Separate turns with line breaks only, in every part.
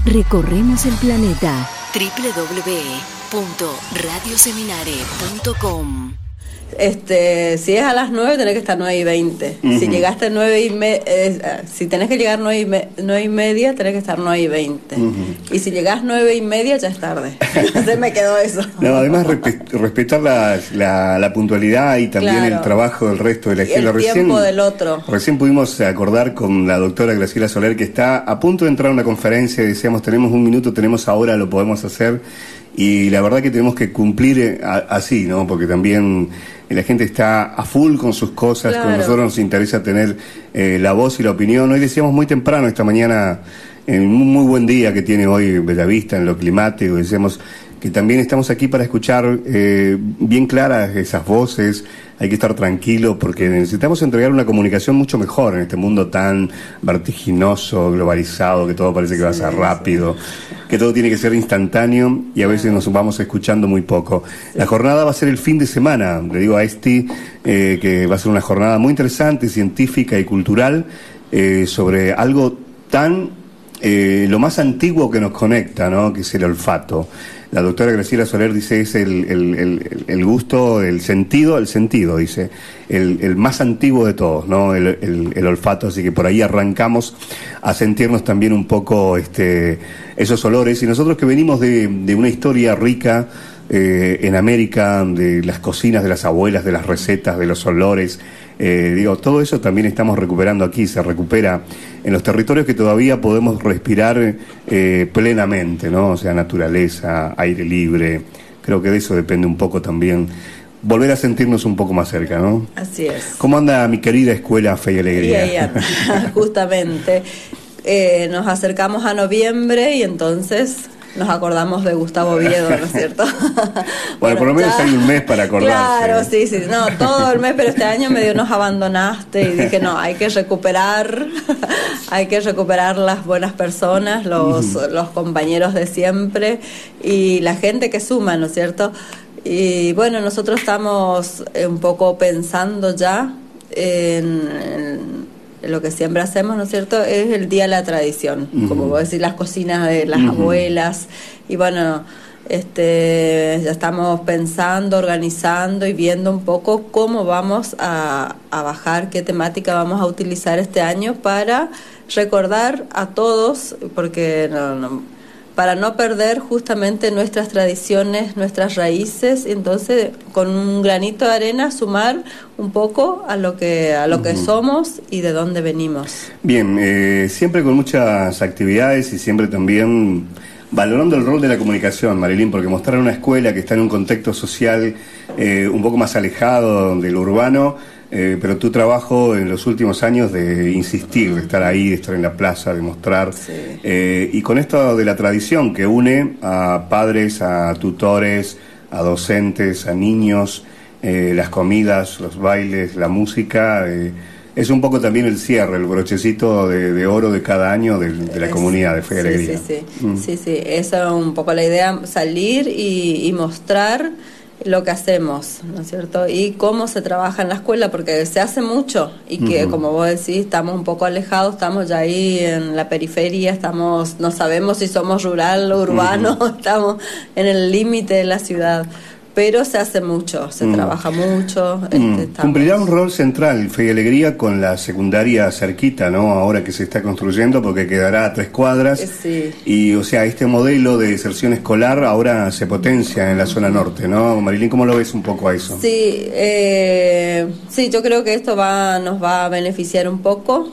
Recorremos el planeta. www.radioseminare.com.
Si es a las 9 tenés que estar 9:20.
Uh-huh.
Si llegaste 9:30, si tenés que llegar 9:30, tenés que estar 9:20.
Uh-huh.
Y si llegás 9:30 ya es tarde. Entonces me quedó eso.
No, además respetar la puntualidad y también
Claro.
el trabajo del resto de la escuela.
El tiempo del otro.
Recién pudimos acordar con la doctora Graciela Soler que está a punto de entrar a una conferencia y decíamos, tenemos un minuto, tenemos ahora, lo podemos hacer. Y la verdad que tenemos que cumplir así, ¿no? Porque también la gente está a full con sus cosas,
Claro.
con nosotros nos interesa tener la voz y la opinión. Hoy decíamos muy temprano esta mañana, en un muy buen día que tiene hoy Bellavista en lo climático, decíamos que también estamos aquí para escuchar bien claras esas voces. Hay que estar tranquilo porque necesitamos entregar una comunicación mucho mejor en este mundo tan vertiginoso, globalizado, que todo parece que va a ser rápido, que todo tiene que ser instantáneo y a veces nos vamos escuchando muy poco. La jornada va a ser el fin de semana, le digo a que va a ser una jornada muy interesante, científica y cultural, sobre algo tan, lo más antiguo que nos conecta, ¿no? Que es el olfato. La doctora Graciela Soler dice es el gusto, el sentido, dice, el más antiguo de todos, ¿no? El olfato, así que por ahí arrancamos a sentirnos también un poco esos olores. Y nosotros que venimos de una historia rica en América, de las cocinas de las abuelas, de las recetas, de los olores, todo eso también estamos recuperando aquí, se recupera en los territorios que todavía podemos respirar plenamente, ¿no? O sea, naturaleza, aire libre, creo que de eso depende un poco también, volver a sentirnos un poco más cerca, ¿no?
Así es.
¿Cómo anda mi querida Escuela Fe y Alegría?
Y ahí anda, justamente. Nos acercamos a noviembre y entonces nos acordamos de Gustavo Oviedo, ¿no es cierto?
Bueno, por lo menos hay un mes para acordarse.
Claro, sí, no, todo el mes, pero este año medio nos abandonaste y dije, no, hay que recuperar las buenas personas, los compañeros de siempre y la gente que suma, ¿no es cierto? Y bueno, nosotros estamos un poco pensando ya en lo que siempre hacemos, ¿no es cierto? Es el Día de la Tradición, como vos decís, las cocinas de las abuelas. Y bueno, ya estamos pensando, organizando y viendo un poco cómo vamos a bajar, qué temática vamos a utilizar este año para recordar a todos, porque para no perder justamente nuestras tradiciones, nuestras raíces, entonces con un granito de arena sumar un poco a lo que somos y de dónde venimos.
Bien, siempre con muchas actividades y siempre también valorando el rol de la comunicación, Marilyn, porque mostrar una escuela que está en un contexto social un poco más alejado del urbano, pero tu trabajo en los últimos años de insistir, de estar ahí, de estar en la plaza, de mostrar, y con esto de la tradición que une a padres, a tutores, a docentes, a niños, las comidas, los bailes, la música, es un poco también el cierre, el brochecito de oro de cada año de la comunidad de Fe y Alegría.
Sí, esa es un poco la idea, salir y mostrar lo que hacemos, ¿no es cierto? Y cómo se trabaja en la escuela, porque se hace mucho y que, como vos decís, estamos un poco alejados, estamos ya ahí en la periferia, no sabemos si somos rural o urbano, estamos en el límite de la ciudad. Pero se hace mucho, se trabaja mucho.
Cumplirá un rol central Fe y Alegría con la secundaria cerquita, ¿no? Ahora que se está construyendo, porque quedará a 3 cuadras.
Sí.
Y, o sea, este modelo de deserción escolar ahora se potencia en la zona norte, ¿no? Marilyn, ¿cómo lo ves un poco a eso?
Sí, yo creo que esto nos va a beneficiar un poco.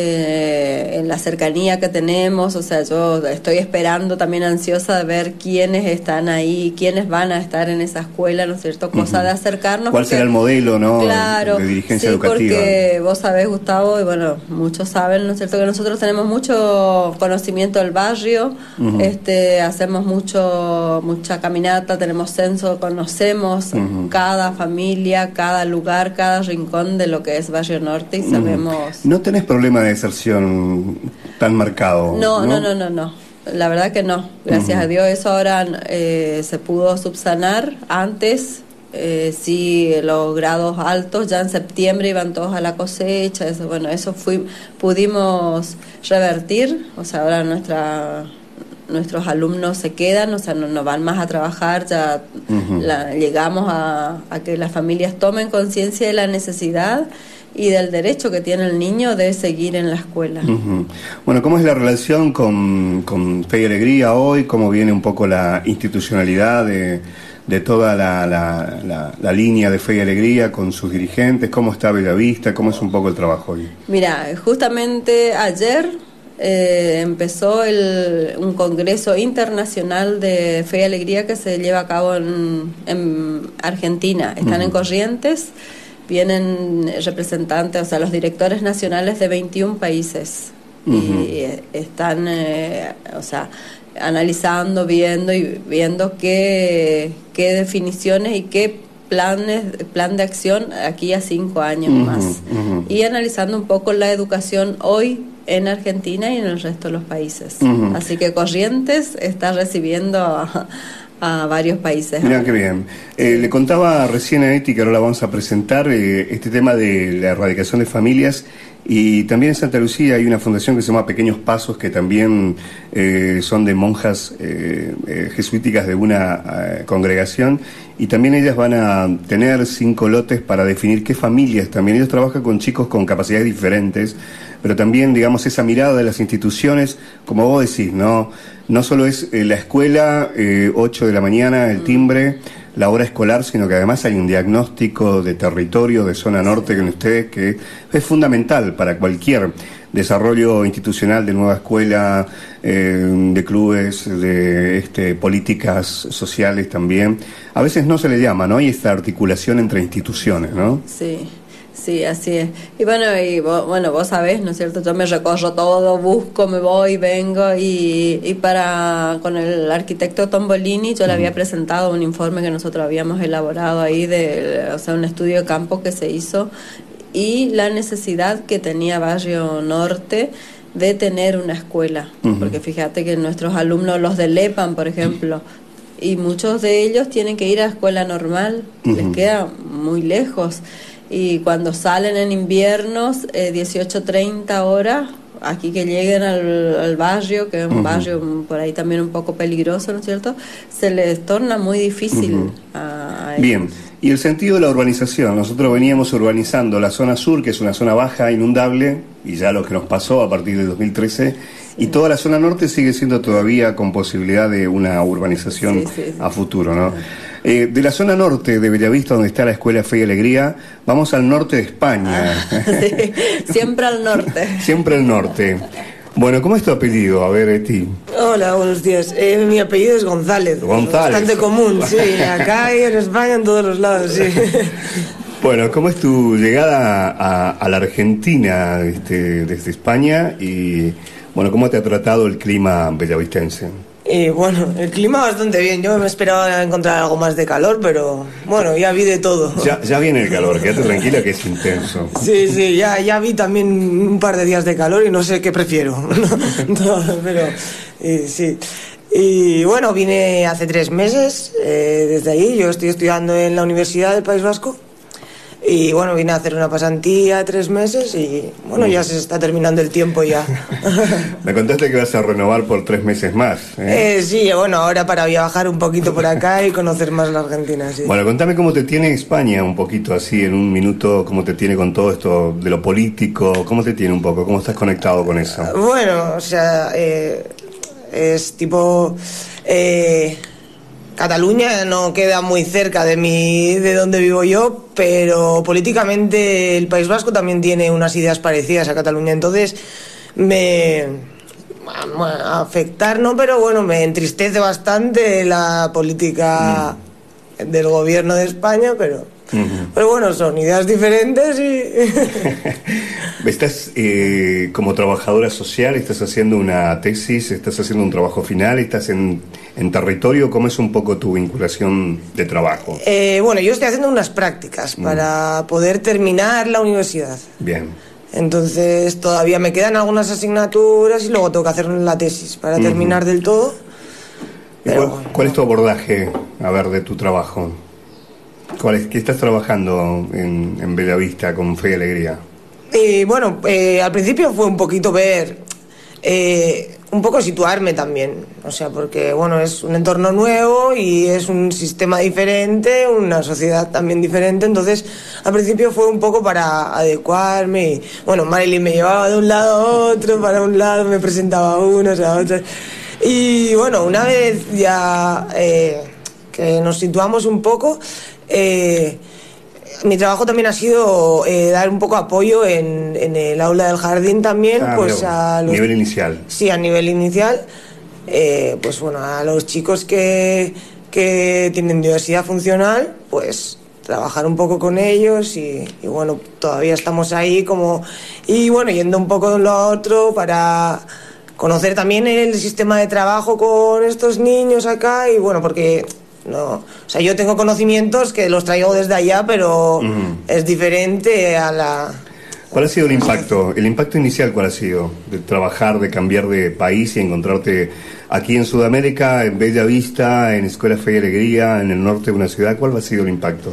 En la cercanía que tenemos, o sea, yo estoy esperando también ansiosa de ver quiénes están ahí, quiénes van a estar en esa escuela, ¿no es cierto? Cosa de acercarnos.
¿Cuál será el modelo, no?
Claro,
de dirigencia educativa.
Porque vos sabés, Gustavo, y bueno, muchos saben, ¿no es cierto?, que nosotros tenemos mucho conocimiento del barrio, hacemos mucha caminata, tenemos censo, conocemos cada familia, cada lugar, cada rincón de lo que es Barrio Norte y sabemos.
¿No tenés problema de deserción tan marcado?
No. La verdad que no. Gracias a Dios eso ahora se pudo subsanar. Antes, sí, los grados altos, ya en septiembre iban todos a la cosecha. Eso pudimos revertir. O sea, ahora nuestros alumnos se quedan, o sea, no van más a trabajar, ya llegamos a que las familias tomen conciencia de la necesidad y del derecho que tiene el niño de seguir en la escuela.
Bueno, ¿cómo es la relación con Fe y Alegría hoy? ¿Cómo viene un poco la institucionalidad de toda la línea de Fe y Alegría con sus dirigentes? ¿Cómo está Bellavista? ¿Cómo es un poco el trabajo hoy?
Mira, justamente ayer empezó un congreso internacional de Fe y Alegría que se lleva a cabo en Argentina. Están en Corrientes. Vienen representantes, o sea, los directores nacionales de 21 países y están, o sea, analizando, viendo qué definiciones y qué plan de acción aquí a 5 años más. Y analizando un poco la educación hoy en Argentina y en el resto de los países. Así que Corrientes está recibiendo a varios países.
Mirá qué bien. Le contaba recién a Eti, que ahora la vamos a presentar, este tema de la erradicación de familias, y también en Santa Lucía hay una fundación que se llama Pequeños Pasos, que también son de monjas jesuíticas de una congregación, y también ellas van a tener 5 lotes para definir qué familias también. Ellos trabajan con chicos con capacidades diferentes, pero también, digamos, esa mirada de las instituciones, como vos decís, no solo es la escuela, 8 de la mañana, el timbre, la hora escolar, sino que además hay un diagnóstico de territorio, de zona norte con ustedes, que es fundamental para cualquier desarrollo institucional de nueva escuela, de clubes, de políticas sociales también. A veces no se le llama, ¿no? Hay esta articulación entre instituciones, ¿no?
Sí, así es. Y bueno, vos sabés, ¿no es cierto? Yo me recorro todo, busco, me voy, vengo, y con el arquitecto Tombolini yo le había presentado un informe que nosotros habíamos elaborado ahí, o sea, un estudio de campo que se hizo, y la necesidad que tenía Barrio Norte de tener una escuela. Porque fíjate que nuestros alumnos, los de Lepan, por ejemplo, y muchos de ellos tienen que ir a escuela normal, les queda muy lejos. Y cuando salen en inviernos, 18-30 horas, aquí que lleguen al barrio, que es un barrio por ahí también un poco peligroso, ¿no es cierto?, se les torna muy difícil a ellos.
Bien, y el sentido de la urbanización. Nosotros veníamos urbanizando la zona sur, que es una zona baja, inundable, y ya lo que nos pasó a partir de 2013, y toda la zona norte sigue siendo todavía con posibilidad de una urbanización a futuro, ¿no? De la zona norte de Bellavista, donde está la Escuela Fe y Alegría, vamos al norte de España.
Sí, siempre al norte.
Siempre al norte. Bueno, ¿cómo es tu apellido? A ver, Eti.
Hola, buenos días. Mi apellido es González. Bastante común, sí. Acá y en España, en todos los lados, sí.
Bueno, ¿cómo es tu llegada a la Argentina desde España? Y, bueno, ¿cómo te ha tratado el clima bellavistense?
Bueno, el clima bastante bien. Yo me esperaba encontrar algo más de calor, pero bueno, ya vi de todo.
Ya viene el calor, quédate tranquila que es intenso.
Sí, ya vi también un par de días de calor y no sé qué prefiero. Pero sí. Y bueno, vine hace 3 meses desde ahí. Yo estoy estudiando en la Universidad del País Vasco. Y bueno, vine a hacer una pasantía 3 meses y bueno, ya se está terminando el tiempo ya.
Me contaste que vas a renovar por 3 meses más, ¿eh?
Sí, bueno, ahora para viajar un poquito por acá y conocer más la Argentina, sí.
Bueno, contame cómo te tiene España un poquito así, en un minuto, cómo te tiene con todo esto de lo político, cómo te tiene un poco, cómo estás conectado con eso.
Bueno, o sea, es tipo... Cataluña no queda muy cerca de donde vivo yo, pero políticamente el País Vasco también tiene unas ideas parecidas a Cataluña, entonces afectar no, pero bueno, me entristece bastante la política del gobierno de España, pero bueno, son ideas diferentes y...
Estás como trabajadora social, estás haciendo una tesis, estás haciendo un trabajo final, estás en territorio. ¿Cómo es un poco tu vinculación de trabajo?
Bueno, yo estoy haciendo unas prácticas para poder terminar la universidad.
Bien.
Entonces todavía me quedan algunas asignaturas y luego tengo que hacer la tesis para terminar del todo.
¿Cuál es tu abordaje, a ver, de tu trabajo? ¿Qué estás trabajando en Bellavista con Fe y Alegría?
Bueno, al principio fue un poquito ver un poco situarme también, o sea, porque bueno, es un entorno nuevo y es un sistema diferente, una sociedad también diferente, entonces al principio fue un poco para adecuarme y bueno, Marilyn me llevaba de un lado a otro, para un lado me presentaba a unos, a otros, y bueno, una vez ya que nos situamos un poco, mi trabajo también ha sido dar un poco apoyo en el aula del jardín también, pues a los,
nivel inicial.
Sí, a nivel inicial, pues bueno, a los chicos que tienen diversidad funcional, pues trabajar un poco con ellos y bueno, todavía estamos ahí como, y bueno, yendo un poco de un lado a otro para conocer también el sistema de trabajo con estos niños acá y bueno, porque... No, o sea, yo tengo conocimientos que los traigo desde allá, pero es diferente a la...
¿Cuál ha sido el impacto? ¿El impacto inicial cuál ha sido? De trabajar, de cambiar de país y encontrarte aquí en Sudamérica, en Bella Vista, en Escuela Fe y Alegría, en el norte de una ciudad. ¿Cuál ha sido el impacto?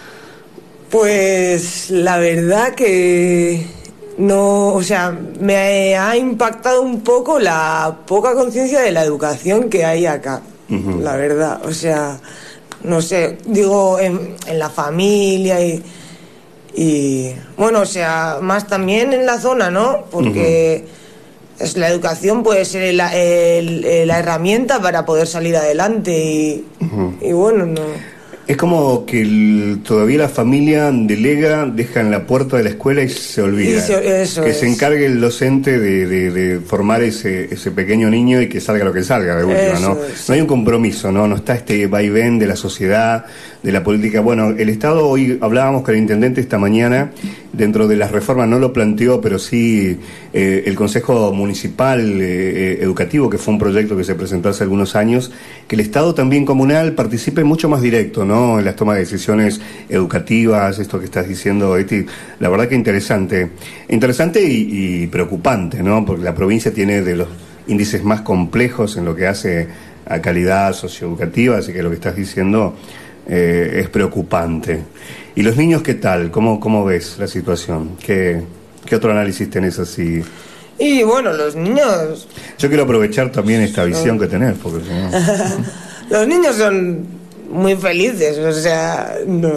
Pues la verdad que no, o sea, me ha impactado un poco la poca conciencia de la educación que hay acá. La verdad, o sea, no sé, digo, en la familia y bueno, o sea, más también en la zona, ¿no? Porque es la educación puede ser la herramienta para poder salir adelante y bueno, no...
Es como que todavía la familia delega, deja en la puerta de la escuela y se olvida.
Eso
que
es.
se encargue el docente de formar ese pequeño niño y que salga lo que salga, de última, ¿no? No hay un compromiso, ¿no? No está este vaivén de la sociedad, de la política. Bueno, el Estado, hoy hablábamos con el intendente esta mañana, dentro de las reformas no lo planteó, pero sí el Consejo Municipal Educativo, que fue un proyecto que se presentó hace algunos años, que el Estado también comunal participe mucho más directo, ¿no? En las tomas de decisiones educativas, esto que estás diciendo, Eti, la verdad que interesante y preocupante, ¿no? Porque la provincia tiene de los índices más complejos en lo que hace a calidad socioeducativa, así que lo que estás diciendo es preocupante. ¿Y los niños qué tal? ¿Cómo ves la situación? ¿Qué otro análisis tenés así?
Y bueno, los niños...
Yo quiero aprovechar también esta visión que tenés, porque si no...
Los niños son muy felices, o sea,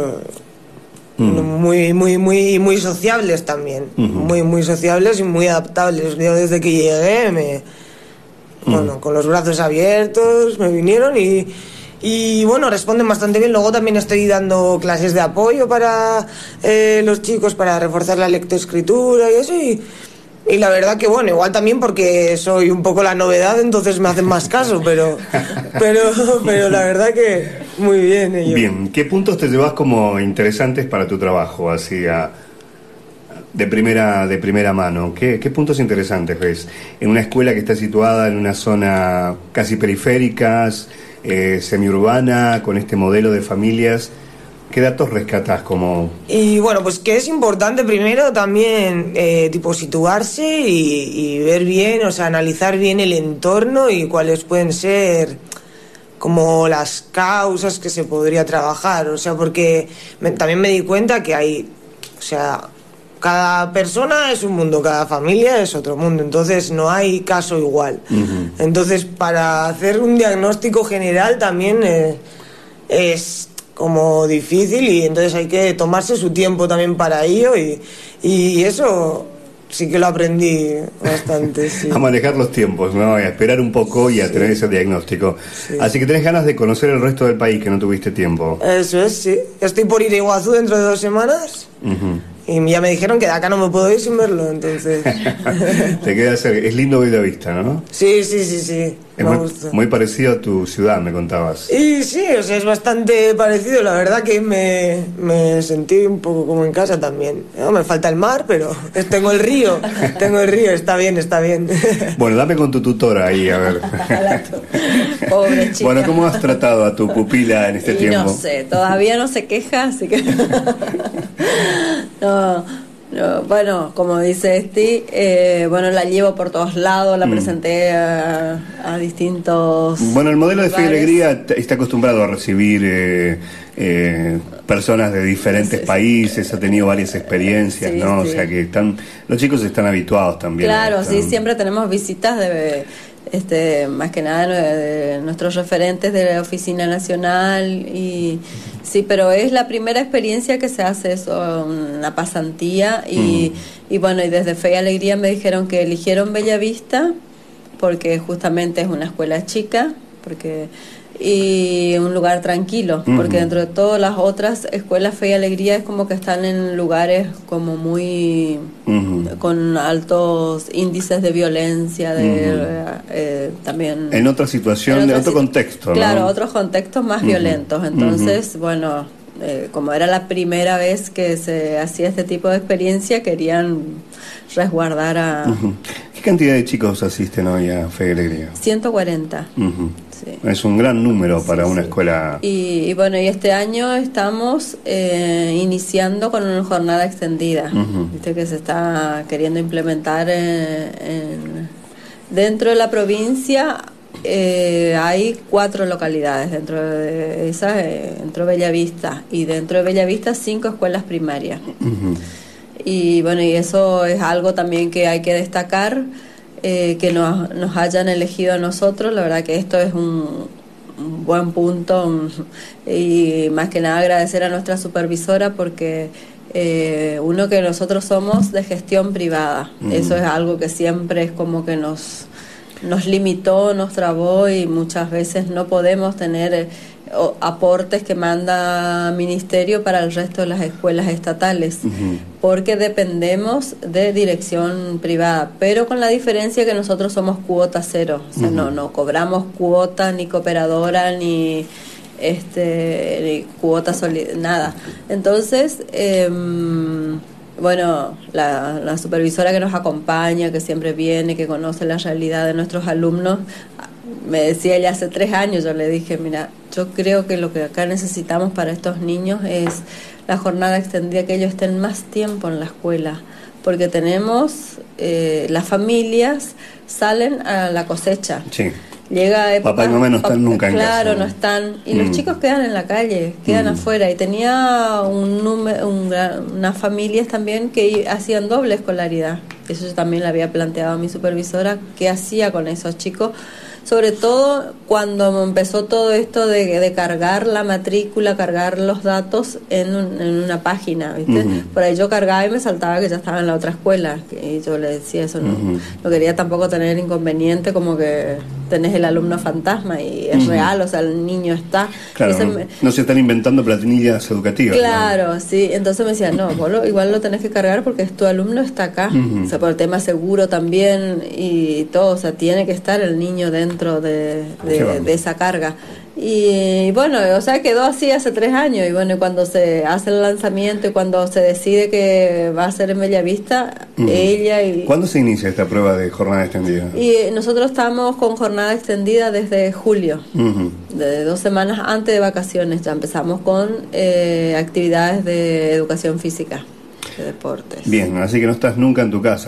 muy sociables también, muy sociables y muy adaptables. Yo desde que llegué bueno, con los brazos abiertos me vinieron y bueno, responden bastante bien. Luego también estoy dando clases de apoyo para los chicos para reforzar la lectoescritura y eso y la verdad que bueno, igual también porque soy un poco la novedad, entonces me hacen más caso, pero la verdad que muy bien ellos.
Bien, ¿qué puntos te llevas como interesantes para tu trabajo, así de primera mano? ¿Qué puntos interesantes ves? En una escuela que está situada en una zona casi periféricas, semiurbana, con este modelo de familias, ¿qué datos rescatás como...?
Y bueno, pues que es importante primero también tipo situarse y ver bien, o sea, analizar bien el entorno y cuáles pueden ser como las causas que se podría trabajar, o sea, porque también me di cuenta que hay, o sea, cada persona es un mundo, cada familia es otro mundo, entonces no hay caso igual. Entonces, para hacer un diagnóstico general también es como difícil y entonces hay que tomarse su tiempo también para ello y eso sí que lo aprendí bastante, sí.
A manejar los tiempos, ¿no? A esperar un poco y a tener ese diagnóstico. Sí. Así que tenés ganas de conocer el resto del país, que no tuviste tiempo.
Eso es, sí. Estoy por ir a Iguazú dentro de 2 semanas. Y ya me dijeron que de acá no me puedo ir sin verlo, entonces...
Te queda cerca. Es lindo Bella Vista, ¿no?
Sí.
Es muy parecido a tu ciudad, me contabas.
Y sí, o sea, es bastante parecido. La verdad que me sentí un poco como en casa también. No, me falta el mar, pero tengo el río, está bien.
Bueno, dame con tu tutora ahí, a ver.
Pobre chica.
Bueno, ¿cómo has tratado a tu pupila en este tiempo?
No sé, todavía no se queja, así que... No, bueno, como dice Esti, bueno, la llevo por todos lados, la presenté a distintos...
Bueno, el modelo de Fe y
lugares.
Alegría está acostumbrado a recibir personas de diferentes países, ha tenido varias experiencias,
Sí,
¿no?
sí.
O sea que los chicos están habituados también.
Claro, sí, siempre tenemos visitas más que nada de nuestros referentes de la Oficina Nacional. Y sí, pero es la primera experiencia que se hace eso, una pasantía. Y bueno, y desde Fe y Alegría me dijeron que eligieron Bellavista porque justamente es una escuela chica, y un lugar tranquilo, porque dentro de todas las otras escuelas Fe y Alegría es como que están en lugares como muy con altos índices de violencia, también
en otra situación, en otro contexto, ¿no?
Claro, otros contextos más violentos. Entonces, bueno, como era la primera vez que se hacía este tipo de experiencia, querían resguardar a...
¿Qué cantidad de chicos asisten hoy a Fe y Alegría?
140. Sí.
Es un gran número para una escuela.
Y bueno, y este año estamos iniciando con una jornada extendida, viste que se está queriendo implementar dentro de la provincia. Hay 4 localidades dentro de esas, dentro de Bellavista, y dentro de Bellavista 5 escuelas primarias. Y bueno, y eso es algo también que hay que destacar, que nos hayan elegido a nosotros. La verdad que esto es un buen punto, y más que nada agradecer a nuestra supervisora, porque uno que nosotros somos de gestión privada, eso es algo que siempre es como que nos limitó, nos trabó, y muchas veces no podemos tener aportes que manda ministerio para el resto de las escuelas estatales, porque dependemos de dirección privada, pero con la diferencia que nosotros somos cuota cero, o sea, no cobramos cuota, ni cooperadora, ni cuota nada. Entonces, bueno, la supervisora que nos acompaña, que siempre viene, que conoce la realidad de nuestros alumnos, me decía ella hace 3 años, yo le dije, mira, yo creo que lo que acá necesitamos para estos niños es la jornada extendida, que ellos estén más tiempo en la escuela, porque tenemos, las familias salen a la cosecha. Sí. Llega época,
papá y mamá no están nunca en casa.
Claro, no están. Y los chicos quedan en la calle, quedan afuera. Y tenía unas familias también que hacían doble escolaridad. Eso yo también le había planteado a mi supervisora, qué hacía con esos chicos. Sobre todo cuando empezó todo esto de cargar la matrícula, cargar los datos en una página, ¿viste? Por ahí yo cargaba y me saltaba que ya estaba en la otra escuela, y yo le decía eso, no quería tampoco tener inconveniente, como que tenés el alumno fantasma y es real, o sea, el niño está.
Claro, no se están inventando plantillas educativas.
Claro, ¿no? Sí, entonces me decía, no, vos igual lo tenés que cargar porque tu alumno está acá, o sea, por el tema seguro también y todo, o sea, tiene que estar el niño dentro de esa carga. Y bueno, o sea, quedó así hace 3 años, y bueno, cuando se hace el lanzamiento y cuando se decide que va a ser en Bellavista, ella y...
¿Cuándo se inicia esta prueba de jornada extendida?
Y nosotros estamos con jornada extendida desde julio, de 2 semanas antes de vacaciones, ya empezamos con actividades de educación física, de deportes.
Bien, así que no estás nunca en tu casa.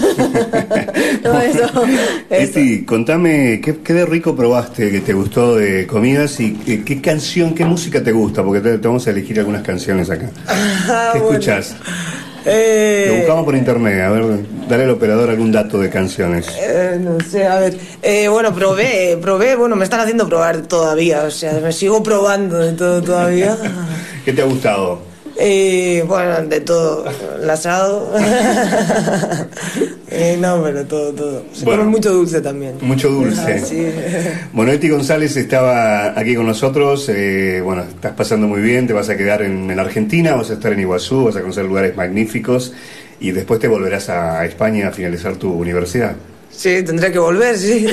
No, eso.
Esti, contame, ¿qué de rico probaste que te gustó de comidas, y qué canción, qué música te gusta? Porque te vamos a elegir algunas canciones acá. ¿Qué escuchás? Lo buscamos por internet, a ver, dale al operador algún dato de canciones.
No sé, a ver. Bueno, probé, bueno, me están haciendo probar todavía, o sea, me sigo probando de todo todavía.
¿Qué te ha gustado?
Bueno, de todo, el asado. No, pero todo. Se come mucho dulce también.
Mucho dulce.
Sí.
Bueno, Esti González estaba aquí con nosotros. Bueno, estás pasando muy bien, te vas a quedar en Argentina, vas a estar en Iguazú, vas a conocer lugares magníficos, y después te volverás a España a finalizar tu universidad.
Sí, tendré que volver, sí.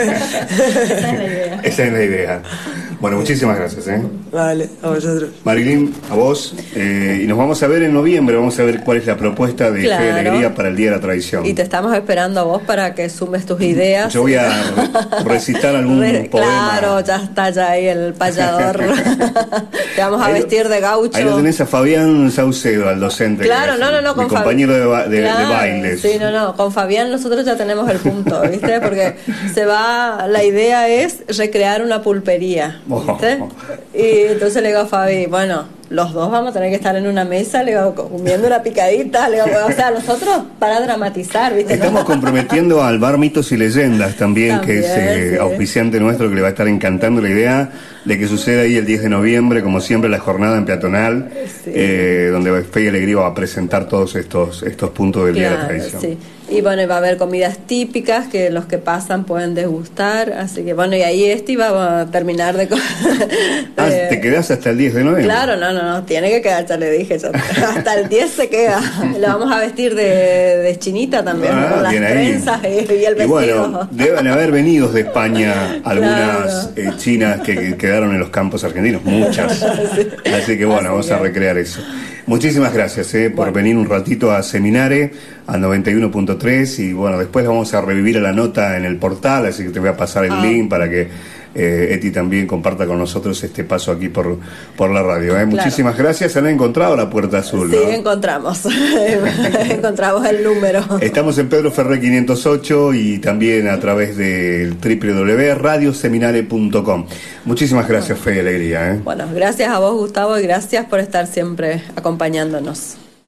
Esa es la idea. Bueno, muchísimas gracias.
Vale, a vosotros.
Marilyn, a vos. Y nos vamos a ver en noviembre, vamos a ver cuál es la propuesta de Fe y Alegría para el Día de la Tradición.
Y te estamos esperando a vos para que sumes tus ideas.
Yo voy a recitar algún poema.
Claro, ya está ya ahí el payador. Te vamos a vestir de gaucho.
Ahí lo tenés a Fabián Saucedo, al docente.
Claro, no, con
compañero de bailes.
Sí, no, con Fabián nosotros ya tenemos el punto, ¿viste? Porque la idea es recrear una pulpería, ¿viste? Y entonces le digo a Fabi, bueno, los dos vamos a tener que estar en una mesa, le digo, comiendo una picadita, le digo, o sea, nosotros para dramatizar, ¿viste?
Estamos comprometiendo al bar Mitos y Leyendas también, que es
sí.
auspiciante nuestro, que le va a estar encantando la idea de que suceda ahí el 10 de noviembre, como siempre, la jornada en peatonal,
Sí.
donde Fe y Alegría va a presentar todos estos puntos del Día de la Tradición.
Sí. Y bueno, va a haber comidas típicas que los que pasan pueden degustar, así que bueno, y ahí va a terminar de...
¿Te quedás hasta el 10 de noviembre?
Claro, no, tiene que quedar, ya le dije, hasta el 10 se queda. Lo vamos a vestir de chinita también, con las trenzas y el vestido.
Y bueno, deben haber venido de España algunas chinas que quedaron en los campos argentinos, muchas.
Sí.
Así que bueno, vamos a recrear eso. Muchísimas gracias por venir un ratito a Seminare, al 91.3, y bueno, después vamos a revivir a la nota en el portal, así que te voy a pasar el link para que Eti también comparta con nosotros este paso aquí por la radio.
Claro.
Muchísimas gracias. ¿Han encontrado la Puerta Azul?
Sí,
¿no?
encontramos el número.
Estamos en Pedro Ferré 508 y también a través del www.radioseminare.com. Muchísimas gracias, Fe y Alegría.
Bueno, gracias a vos, Gustavo, y gracias por estar siempre acompañándonos.